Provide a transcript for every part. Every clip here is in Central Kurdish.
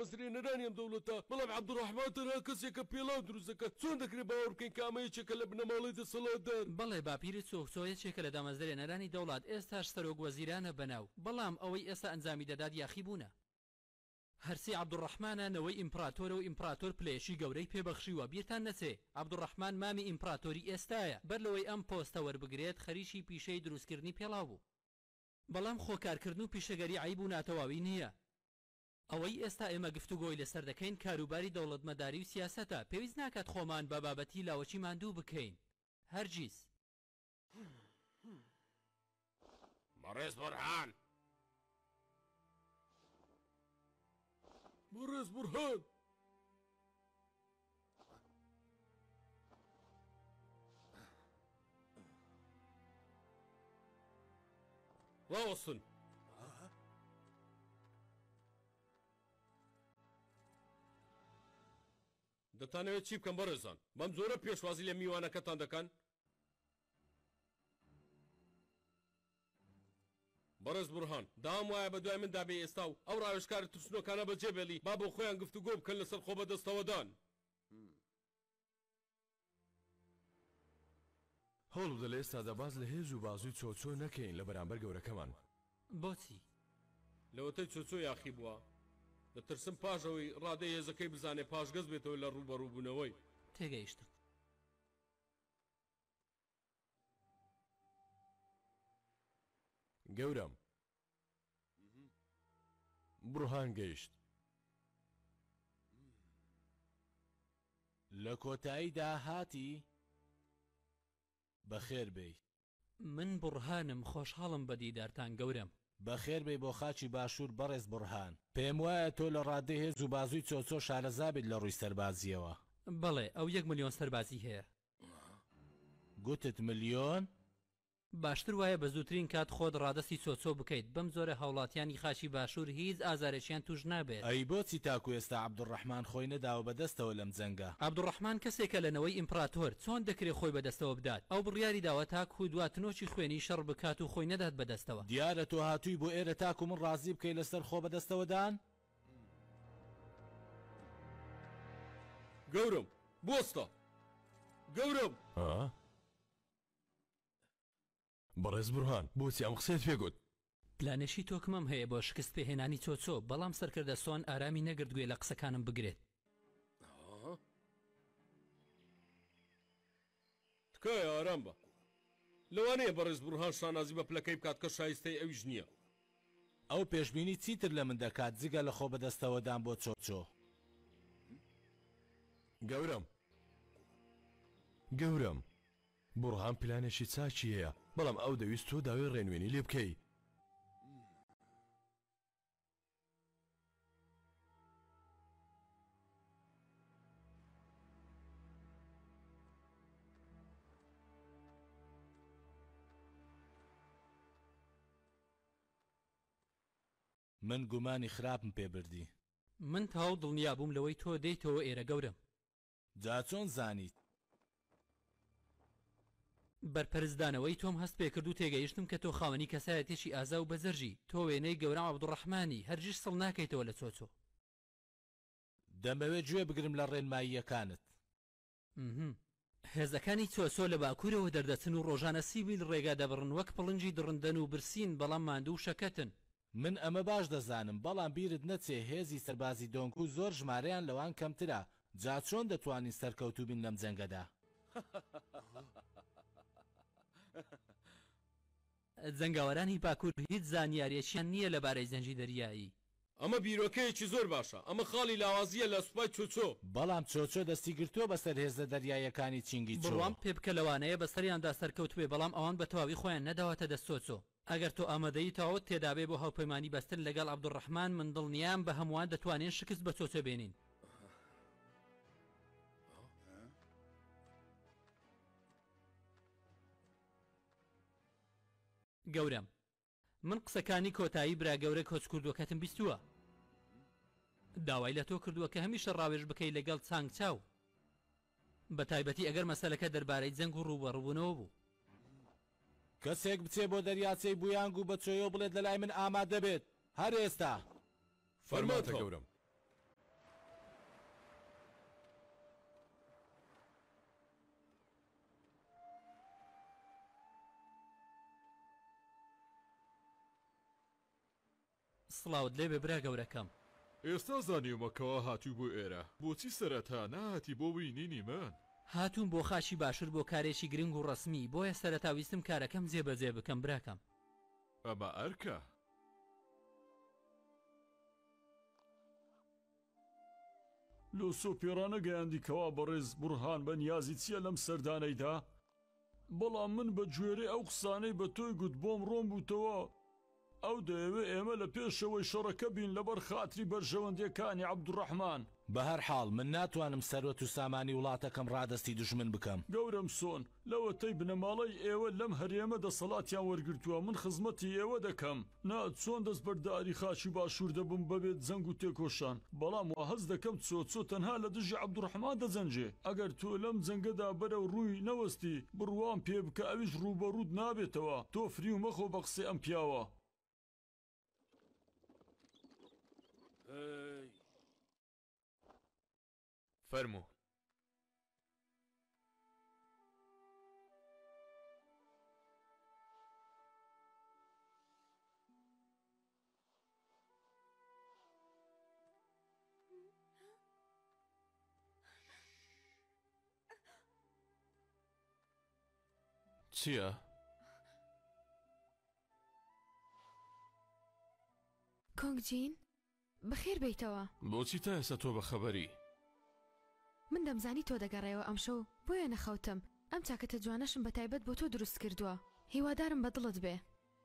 مەزرێنەرانیان دەوڵەتە بەڵام عەبدوڕەحمان تەنها کەسێکە پێڵاو دروست دەکات چۆن دەکرێت باوەڕ بکەین کە ئەمە یەکێکە لە بنەماڵەی دەسەڵاتدار بەڵێ باپیری چۆکچۆ یەکێکە لە دامەزرێنەرانی دەوڵات ئێستاش سەرۆک وەزیرانە بەناو بەڵام ئەوەی ئێستا ئەنجامی دەدات یاخی بوونە هەرسی عەبدوڕەحمانە نەوەی ئیمپراتۆرە و ئیمپراتۆر پلێشی گەورەی پێبەخشیوە بیرتان نەچێ عەبدوڕەحمان مامی ئیمپراتۆری ئێستایە بەر لەوەی ئەم پۆستە وەربگرێت خەریکی پیشەی دروستکردنی پێڵاو بوو بەڵام خۆکارکردن و پیشەگەری عیب و ناتەواوی نییە ئەوەی ئێستا ئێمە گفتوگۆی لەسەر دەکەین کاروباری دەوڵەتمەداری و سیاسەتە پێویست ناکات خۆمان بە بابەتی لاوەچی ماندوو بکەین هەرگیز بەڕێز بورهان بەڕێز بورهان ڕاوەستن دەتانەوێت چی بکەم بەڕێزان بەم زۆرە پێشوازی لە میوانەکەتان دەکەن بەڕێز بورهان دام وایە بە دوای مندا بێ ئێستا و ئەو ڕاوێژکارە ترسنۆکانە بەجێبێڵی با بۆ خۆیان گفتوگۆ بکەن لەسەر خۆ بەدەستەوەدان هەوڵ بدە لە ئێستادا باز لە هێز و بازووی چۆچۆ نەکەین لە بەرامبەر گەورەکەمان بۆچی لەوەتەی چۆچۆ یاخی بووە دەترسم پاژەوەی ڕادەی هێزەکەی بزانێ پاشگەز بێتەوە لە ڕوبەڕووبوونەوەی تێگەیشتم گەورم بورهان گەیشت لە کۆتاییدا هاتی بەخێر بێی من بورهانم خۆشحاڵم بە دیدارتان گەورم بەخێر بێی بۆ خاچی باشوور بەڕێز بورهان پێم وایە تۆ لە ڕادەی هێز و بازووی چۆچۆ شارەزابیت لە ڕووی سەربازیەوە بەڵێ ئەو 1 ملیۆن سەربازی هەیە گوتت ملیۆن؟ باشتر وایە بە زووترین کات خۆت ڕادەسی چۆچۆ بکەیت بەم زۆرە هاوڵاتیانی خاچی باشوور هیچ ئازارێکیان توش نابێت ئەی بۆچی تاکو ئێستا عەبدوڕەحمان خۆی نەداوە بەدەستەوە لەم جەنگە عەبدوڕەحمان کەسێکە لەنەوەی ئیمپراتۆر چۆن دەکرێت خۆی بەدەستەوە بدات ئەو بڕیاری داوە تاکو دواتنۆکی خوێنی شەڕ بکات و خۆی نەدات بەدەستەوە دیارە تۆ هاتووی بۆ ئێرە تاکو من ڕازی بکەی لەسەر خۆ بەدەستەوەدان گەورم بۆستە گەورم بەڕێز بورهان بۆچی ئەم قسەت پێگوت پلانێشی تۆکمەم هەیە بۆ شکست پێهێنانی چۆچۆ بەڵام سەرکردە سۆن ئارامی نەگرت گوێ لە قسەکانم بگرێت تکایە ئارام بە لەوانەیە بەڕێز بورهان شانازی بە پلەکەی بکات کە شایستەی ئەویش نییە ئەو پێشبینی چیتر لە من دەکات جگە لە خۆ بەدەستەوەدان بۆ چۆچۆ گەورم بورهان پلانێکی چاکی هەیە بەڵام ئەو دەویست تۆ داوای ڕێنوێنی لێ بکەی من گومانی خراپم پێبردی من تاو دڵنیا بووم لەوەی تۆ دەیتەوە ئێرە گەورم جا چۆن زانیت بەرپەرزدانەوەی تۆم هەست پێکرد و تێگەیشتم کە تۆ خاوەنی کەسایەتێکی ئازا و بەزەرژی تۆ وێنەی گەورەم عەبدوڕەحمانی هەرگیز سڵ ناکەیتەوە لە چۆچۆ دەمەوێت گوێ بگرم لە ڕێنماییەکانت هێزەکانی چۆچۆ لە باکوورەوە دەردەچن و ڕۆژانە سیویل ڕێگا دەبڕن وەک پڵنجی دڕندەن و برسین بەڵام ماندوو شەکەتن من ئەمە باش دەزانم بەڵام بیرت نەچێ هێزی سەربازی دۆنگ و زۆر ژمارەیان لەوان کەمترە جا چۆن دەتوانین سەرکەوتوو بین لەم جەنگەدا جەنگاوەرانی باکوور هیچ زانیاریەکیان نییە لەبارەی زەنجی دەریایی ئەمە بیرۆکەیەکی زۆر باشە ئەمە خاڵی لاوازیە لە سوپای چۆچۆ بەڵام چۆچۆ دەستی گرتووە بەسەر هێزە دەریایەکانی چینگی چۆ بڕوام پێ بکە لەوانەیە بەسەریاندا سەرکەوت بێ بەڵام ئەوان بە تەواوی خۆیان نەداوەتە دەست چۆچۆ ئەگەر تۆ ئامادەیی تاوت تێدابێ بۆ هاوپەیمانی بەستن لەگەڵ عەبدوڕەحمان من دڵنیام بە هەمووان دەتوانین شکست بە چۆچۆ بێنین گەورم من قسەکانی کۆتایی برا گەورە کۆچکوردوەکەتم بیستووە داوای لە تۆ کردووە کە هەمیشە ڕاوێژ بکەی لەگەڵ چانگ چاو بە تایبەتی ئەگەر مەسەلەکە دەربارەی جەنگ و ڕووبەڕووبوونەوە بوو کەسێک بچێ بۆ دەریاچەی بویانگ و بە چۆیۆ بڵێت لەلای من ئامادە بێت هەر ئێستا فەرماتە گەورم سڵاوت لێ بێ برا گەورەکەم. ئێستا زانیومەکەوە هاتوو بۆ ئێرە بۆچی سەرەتا نهاتی بۆ بینینی من؟ هاتوون بۆ خاشی باشوور بۆ کارێکی گرنگ و ڕسمی بۆیە سەرەتاویستم کارەکەم جێبەجێ بکەم براکەم. ئەمە ئەرکە. لۆسۆ پێڕانە گەیاندیکەوە بەڕێز بورهان بە نیازی چییە لەم سەردانەیدا؟ بەڵام من بە گوێرەی ئەو قسانەی بە تۆی گوت بۆم ڕۆم بووتەوە ئەو دەیەوێ ئێمە لە پێشەوەی شەڕەکە بین لەبەر خاتری بەرژەوەندیەکانی عەبدوڕەحمان. بە هەر حاڵ من ناتوانم سەرۆت و سامانی وڵاتەکەم ڕادستی دوژمن بکەم. گەورم سۆن لەوەتەی بنەماڵەی ئێوە لەم هەرێمە دەسەڵاتیان وەرگرتووە من خزمەتی ئێوە دەکەم. چۆن دەست بەرداری خاچی باشوور دەبم بەبێت جەنگ و تێکۆشان بەڵام وا هەز دەکەم چۆ تەنها لە دژی عەبدوڕەحمان دەجەنجێ. ئەگەر تۆ لەم جەنگەدا بەرەو ڕووی نەوەستی بڕوام پێ بکە ئەویش ڕووبەڕوود نابێتەوە. تۆ فری و مەخۆ بە قسەی ئەم پیاوە. فەرموو. چییە؟ کۆنگجین بەخێر بیتەوە. بۆچی تا ئێستا تۆ بە خەبەری؟ من دەمزانی تۆ دەگەڕێەوە ئەم شەو بۆیە نەخەوتم. ئەم چاکەتە جوانەشم بە تایبەت بۆ تۆ دروست کردووە. هیوادارم بە دڵت بێ.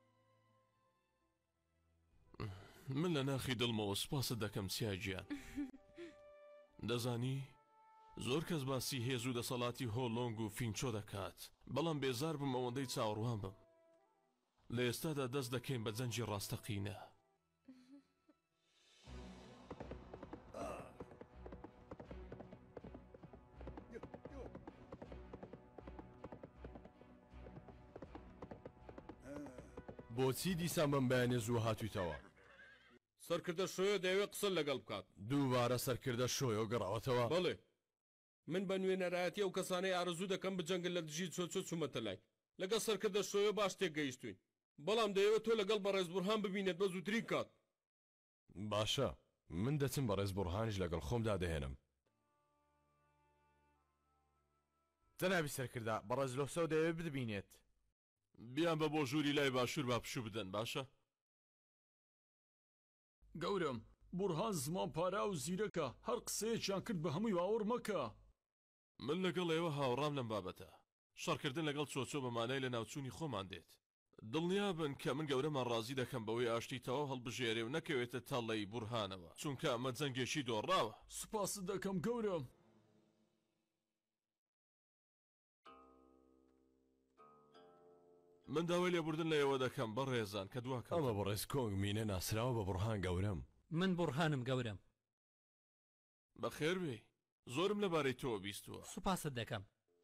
من لە ناخی دڵمەوە سوپاست دەکەم چیاگیان. دەزانی زۆر کەس باسی هێز و دەسەڵاتی هۆڵۆنگ و فینچۆ دەکات بەڵام بێزار بم ئەوەندەی چاوەڕوان بم. لە ئێستادا دەست دەکەین بە جەنجی ڕاستەقینە. بۆچی دیسان بەم بەیانێ زوو هاتوویتەوە؟ سەرکردە شۆیە دەیەوێت قسە لەگەڵ بکات. دووبارە سەرکردە شۆیە و گەڕاوەتەوە؟ بەڵێ من بە نوێنەرایەتی ئەو کەسانەی ئارەزوو دەکەم بجەنگن لە دژی چۆچۆ چوومەتە لای لەگەڵ سەرکردە شۆیە باش تێک گەیشتوین بەڵام دەیەوێت تۆ لەگەڵ بەڕێز بورهان ببینێت بە زووترین کات. باشە من دەچم بەڕێز بورهانیش لەگەڵ خۆمدا دەهێنم. جەنابی سەرکردا بەڕێز لۆسە دەیەوێت ببینێت. بیان بە بۆ ژووری لای باشوور با پشوو بدەن باشە؟ گەورم بورهان زمان پارا و زیرەکە هەر قسەیەکیان کرد بە هەمووی باوەڕ مەکە. من لەگەڵ ئێوە هاوڕام لەم بابەتە. شەڕکردن لەگەڵ چۆچۆ بەمانای لە ناوچوونی خۆمان دێت. دڵنیا بن کە من گەورەمان ڕازی دەکەم بەوەی ئاشتیتەوە هەڵبژێرێ و نەکەوێتە تەڵەی بورهانەوە چونکە ئەمە جەنگێکی دۆڕاوە. سوپاست دەکەم گەورم. من داوای لێبوردن لە ئێوە دەکەم بەڕێزان کە دواکەم. ئەمە بەڕێز کۆنگ مینە ناسراوە بە بورهان گەورم. من بورهانم گەورم. بەخێر بێ زۆرم لەبارەی تۆ بیستووە. سوپاست دەکەم.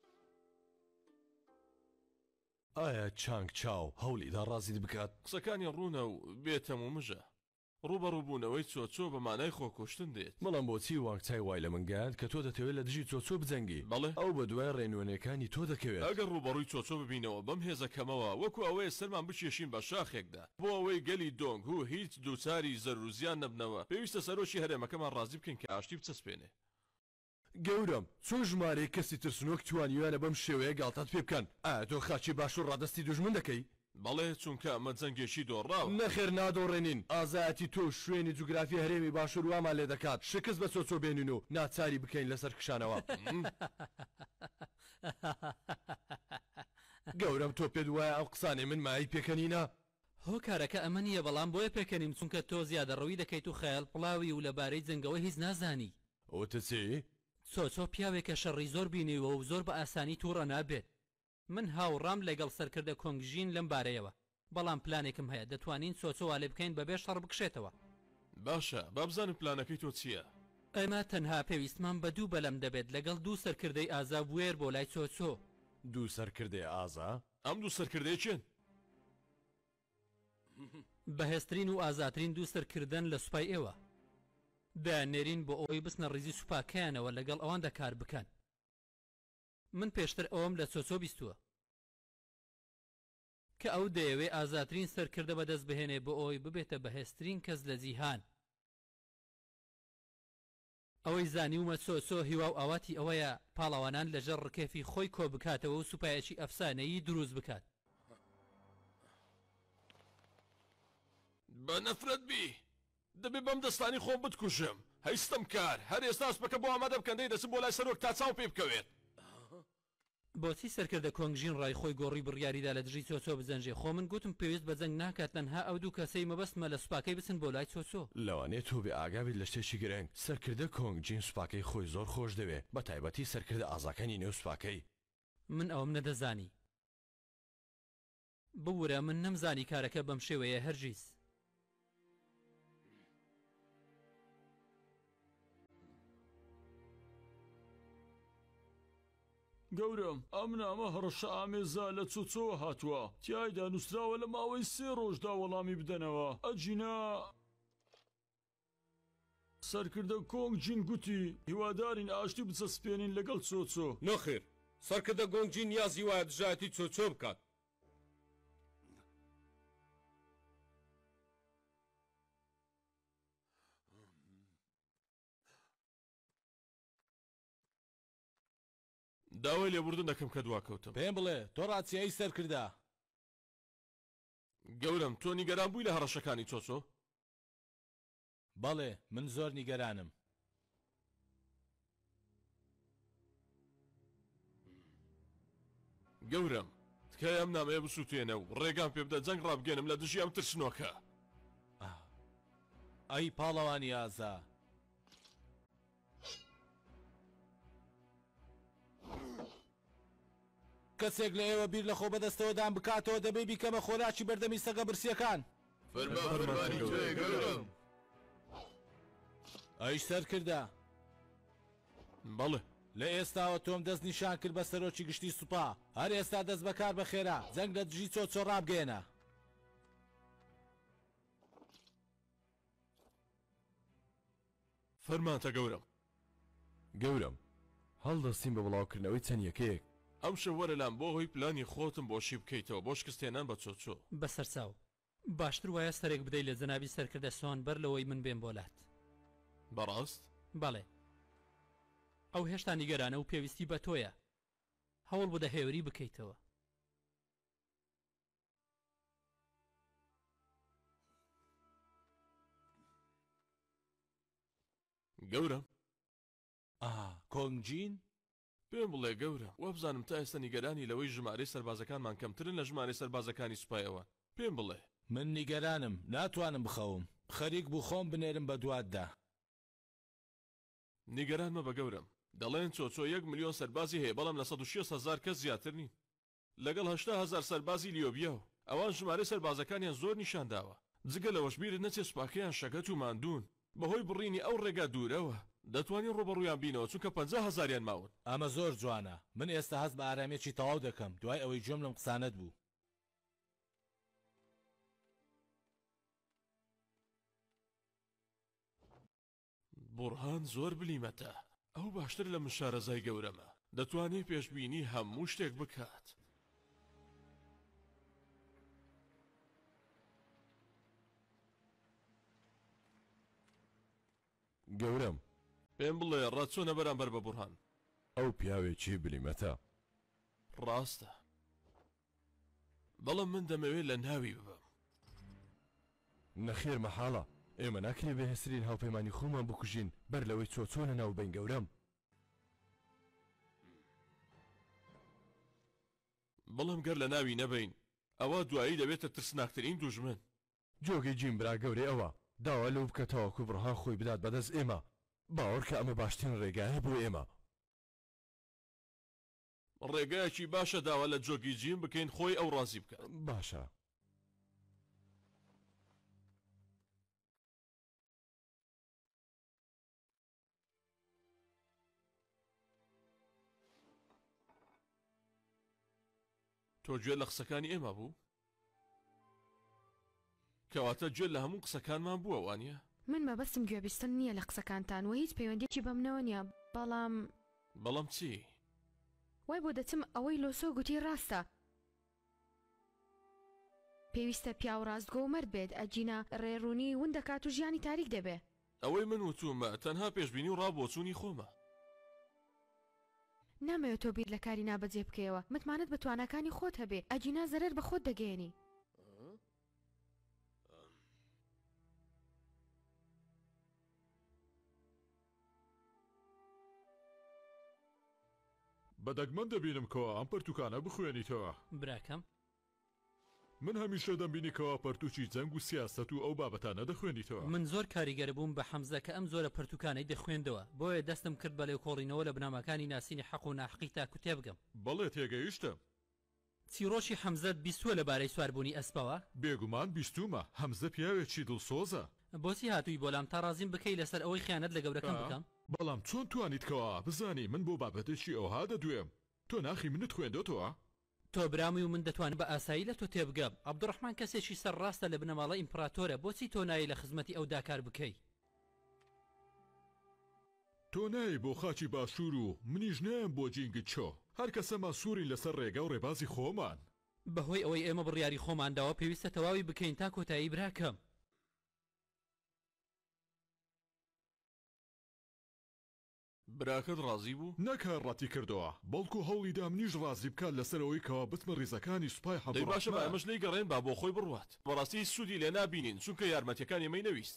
ئایا چانگ چاو هەوڵیدا ڕازیت بکات؟ قسەکانی ڕوونە و بێتەم و مژە. ڕوبەڕووبوونەوەی چۆچۆ بە مانای خۆکوشتن دێت. بەڵام بۆچی وانگچای وای لە من گەیاند کە تۆ دەتەوێت لە دژی چۆچۆ بجەنگی؟ بەڵێ ئەو بە دوای ڕێنوێنەکانی تۆ دەکەوێت. ئەگەر ڕوبەڕووی چۆچۆ ببینەوە بەم هێزەکەمەوە وەکو ئەوەیە سەرمان بچێشین بە شاخێکدا بۆ ئەوەی گەلی دۆنگ و هیچ دووچاری زەرروزیان نەبنەوە پێویستە سەرۆشی هەرێمەکەمان ڕازی بکەین کە ئاشتی بچەسپێنێ. گەورم چۆن ژمارەی کەسی ترسنۆک توانیوانە بەم شێوەیە گاڵتات پێ بکەن؟ ئایا تۆ خاچی باشوور ڕادستی دوژمن دەکەی؟ بەڵێ چونکە ئەمە جەنگێکی دۆڕاوە. نەخێر نادۆڕێنین. ئازایەتی تۆ شوێنی جوگرافی هەرێمی باشوور وامان لێ دەکات شکست بە چۆچۆ بێنین و ناچاری بکەین لەسەر کشانەوە. گەورم تۆ پێت وایە ئەو قسانەی من مای پێکەنینە؟ هۆکارەکە ئەمە نییە بەڵام بۆیە پێکەنیم چونکە تۆ زیادە ڕەوی دەکەیت و خەیاڵ پڵاوی و لەبارەی جەنگەوە هیچ نازانی. ئەوتە چی؟ چۆچۆ پیاوێکە شەڕی زۆر بینیوە و زۆر بە ئاسانی تووڕە نابێت. من هاوڕام لەگەڵ سەرکردە کۆنگژین لەم بارەیەوە بەڵام پلانێکم هەیە دەتوانین چۆچۆ لێ بکەین بەبێ شەڕ بکشێتەوە. باشە با بزانم پلانەکەی تۆ چییە؟ ئێمە تەنها پێویستمان بە دوو بەلەم دەبێت لەگەڵ دوو سەرکردەی ئازا بوێر بۆ لای چۆچۆ. دوو سەرکردەی ئازا؟ ئەم دوو سەرکردەی چێن؟ بەهێزترین و ئازاترین دوو سەرکردن لە سوپای ئێوە دانێرین بۆ ئەوەی بستنە ڕیزی سوپاکەیانەوە لەگەڵ ئەواندا کار بکەن. من پێشتر ئەوەم لە چۆچۆ بیستووە کە ئەو دەیەوێ ئازاترین سەرکردە بەدەست بهێنێ بۆ ئەوی ببێتە بەهێزترین کەس لە جیهان. ئەوەی زانی ومە چۆچۆ هیوا و ئاواتی ئەوەیە پاڵەوانان لەژەر ڕکێفی خۆی کۆ بکاتەوە و سوپایەکی ئەفسانەیی دروست بکات. بە نەفرەت بی دەبێ بەم دەستانی خۆم بتکوژم هەیستم کار هەر ئێستا ئەسپەکە بۆ ئامادە بکەندەی دەچم بۆ لای سەرۆک تا چاو پێ بکەوێت. بۆچی سەرکردە کۆنگژین ڕای خۆی گۆڕی بڕیاریدا لە دژی چۆچۆ بزەنجێ؟ خۆ من گوتم پێویست بە جەنگ ناکات تەنها ئەو دوو کەسەی مەبەستمە لە سوپاکەی بچن بۆ لای چۆچۆ. لەوانێت تۆ بێ ئاگابیت لە شتێکی گرنگ سەرکردە کۆنگجین سوپاکەی خۆی زۆر خۆش دەوێ بە تایبەتی سەرکردە ئازاکانی نێو سوپاکەی. من ئەوم نەدەزانی بورە من نەمزانی کارەکە بەم شێوەیە هەرگیز. گەورم ئەم نامە هەڕەشە ئامێزا لە چۆچۆوە هاتووە تیایدا نووسراوە لە ماوەی 3 ڕۆژدا وەڵامی بدەنەوە. ئەجینا سەرکردە کۆنگجین گوتی هیوادارین ئاشتی بچەسپێنین لەگەڵ چۆچۆ. نەخێر سەرکردە گۆنگجین نیازی وایە دژایەتی چۆچۆ بکات. داوای لێبوردن دەکەم کە دواکەوتم. پێم بڵێ تۆ ڕاچیایی سەرکردا. گەورم تۆ نیگەران بووی لە هەڕەشەکانی چۆچۆ؟ بەڵێ من زۆر نیگەرانم. گەورم تکای ئەم نامەیە بسووتێنە و ڕێگان پێ بدە جەنگ ڕابگەنم لە دژی ئەم ترسنۆکە. ئەی پاڵەوانی ئازا کەسێک لە ئێوە بیر لە خۆ بەدەستەوەدان بکاتەوە دەبێ بیکەمە خۆراکی بەردەمی سەگە برسیەکان. فەرمانی تۆیە گەورم. ئەیش سەرکردە بەڵێ لە ئێستاوە تۆم دەست نیشان کرد بە سەرۆکی گشتی سوپا هەر ئێستا دەست بەکار بەخێرا جەنگ لە دژی چۆچۆ ڕابگەێنە. فەرمانتە گەورم. گەورم هەڵدەستین بە بڵاوکردنەوەی چەند یەکەیەک. ئەم شەوەرە لام بۆ هۆی پلانی خۆتم بۆشی بکەیتەوە بۆ شکستێنان بە چۆچۆ. بەسەرچاو باشتر وایە سەرێک بدەیت لە جەنابی سەرکردە سۆن بەر لەوەی من بێم بۆلات. بەڕاست؟ بەڵێ ئەو هێشتا نیگەرانە و پێویستی بە تۆیە هەوڵ بدە هێوری بکەیتەوە. گەورم کۆنگجین پێم بڵێ گەورە وەبزانم تا ئێستا نیگەرانی لەوەی ژمارەی سەربازەکانمان کەمترن لە ژمارەی سەربازەکانی سوپایەوە. پێم بڵێ من نیگەرانم ناتوانم بخەوم خەریک بوو خۆم بنێرم بە دواتدا. نیگەران مە بە گەورم دەڵێن چۆچۆ 1 ملیۆن سەربازی هەیە بەڵام لە 160,000 کەس زیاتر نین لەگەڵ 80,000 سەربازی لیۆبیا و ئەوان ژمارەی سەربازەکانیان زۆر نیشان داوە. جگە لەوەش بیرت نەچێت سوپاکەیان شەکەت و ماندوون بەهۆی بڕینی ئەو ڕێگا دوورەوە دەتوانین ڕۆبەڕوویان بینەوە چونکە 50,000یان ماون. ئەمە زۆر جوانە. من ئێستا هەست بە ئارامێکی تەواو دەکەم دوای ئەوەی گوێم لەم قسانت بوو. بورهان زۆر بلیمەتە ئەو باشتر لە من شارەزای گەورەمە دەتوانێت پێشبینی هەموو شتێک بکات. گەورم پێم بڵێ ڕاچۆنە بەرامبەر بە بورهان. ئەو پیاوێکی بلیمەتە. ڕاستە بەڵام من دەمەوێت لە ناوی ببم. نەخێر مەحاڵە ئێمە ناکرێ بەهێسترین هاوپەیمانی خۆمان بکوژین بەر لەوەی چۆچۆ لە ناو بین گەورم. بەڵام گەر لە ناوی نەبین ئەوە دوایی دەبێتە ترسناکترین دوژمن. جۆگەی جیم برا گەورەی ئەوە داوا لەو بکەتەوە کو بڕهان خۆی بدات بەدەست ئێمە باوەڕ کە ئەمە باشترین ڕێگایە بۆ ئێمە. ڕێگایەکی باشە داوا لە جۆگی جیم بکەین خۆی ئەو ڕازی بکات. باشە تۆ گوێ لە قسەکانی ئێمە بوو؟ کەواتە گوێ لە هەموو قسەکانمان بووە وانە؟ من مەبەستم گوێبیستن نییە لە قسەکانتان و هیچ پەیوەندێکی بەمنەوە نییە بەڵام چی؟ وای بۆ دەچم ئەوەی لۆسۆ گوتی ڕاستە. پێویستە پیا و ڕاستگۆ و مەرد بێت ئەجینا ڕێڕوونی ون دەکات و ژیانی تاریک دەبێ ئەوەی من وتومە تەنها پێشبینی و ڕابۆچوونی خۆمە نامەوێت تۆ بیر لە کاری نابەجێ بکەیەوە متمانەت بە توانەکانی خۆت هەبێ ئەجینا زەرەر بە خۆت دەگەێنی بەدەگمەن دەبینم کەوا ئەم پەرتوکانە بخوێنیتەوە براکەم من هەمیشە دەمبینیکەوە پەرتوچی جەنگ و سیاست و ئەو بابەتانە دەخوێنیتەوە من زۆر کاریگەر بووم بە حەمزە کە ئەم زۆرە پەرتوکانەی دەخوێندەوە بۆیە دەستم کرد بە لێکۆڵینەوە لە بنامەکانی ناسینی حەق و ناحقی تاکو تێبگەم بەڵێ تێگەیشتم چیرۆشی حەمزەت بیستووە لەبارەی سواربوونی ئەسپەوە بێگومان بیستومە حەمزە پیاوێکی دڵسۆزە بۆچی هاتووی بۆلام تا ڕازیم بکەی لەسەر ئەوەی خیانەت لە گەورەکەم بکەم بەڵام چۆن توانیتکەوە بزانی من بۆ بابەتێکی ئەوها دەدوێم تۆ ناخی منت خوێندۆتەوە تۆ برامی و من دەتوانم بە ئاسایی لە تۆ تێبگەم عەبدوڕەحمان کەسێکی سەرڕاستە لە بنەماڵە ئیمپراتۆرە بۆچی تۆ نایی لە خزمەتی ئەو داکار بکەی تۆ نایی بۆ خاچی باشوور و منیش نایم بۆ جینگت چۆ هەر کەسەمان سوورین لەسەر ڕێگە و ڕێبازی خۆمان بەهۆی ئەوەی ئێمە بڕیاری خۆمانداوە پێویستە تەواوی بکەین تا کۆتایی براکەم براکەت ڕازی بوو نەکار ڕەتی کردەوە بەڵکو هەوڵیدا منیش ڕازی بکات لەسەرەوەی کەوا بتمە ڕیزەکانی سوپای دەی باشە بە ئەمەش لی گەڕێن با بۆ خۆی بڕوات بەڕاستی سوودی لێ نابینین چونکە یارمەتیەکان ئێمەی نەویست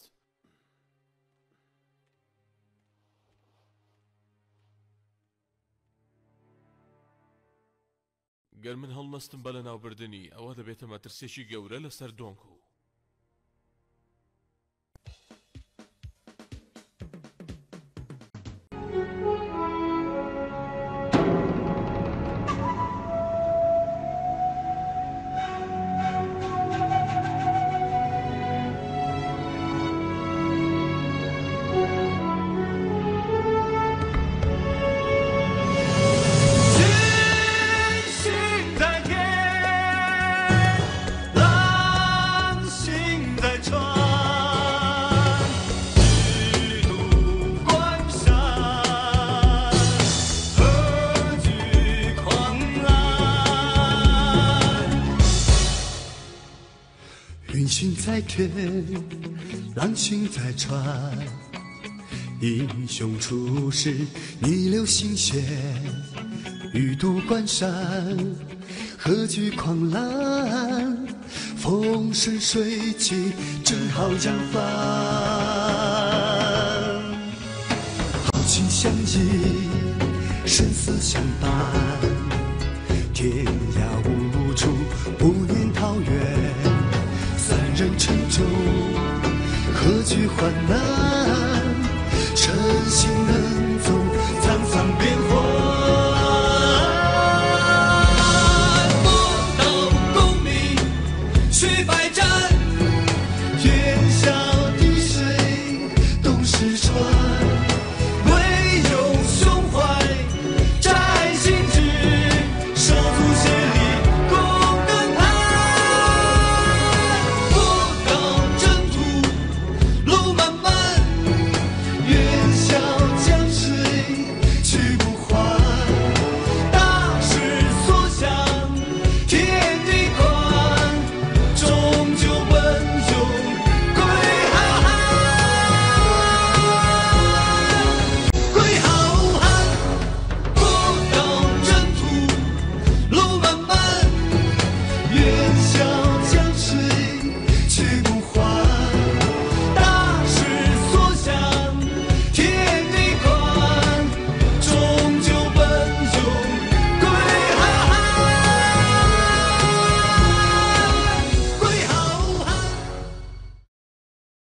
گەر من هەڵنەستم بە لە ناوبردننی ئەوە دەبێتە مەترسێکی گەورە لەسەر دۆنکو 在天，浪心在船，英雄出世，逆流行险，欲渡关山，何惧狂澜？风生水起，正好扬帆。豪情相依，生死相伴，天涯无处不念桃源。三人城中，何惧患难？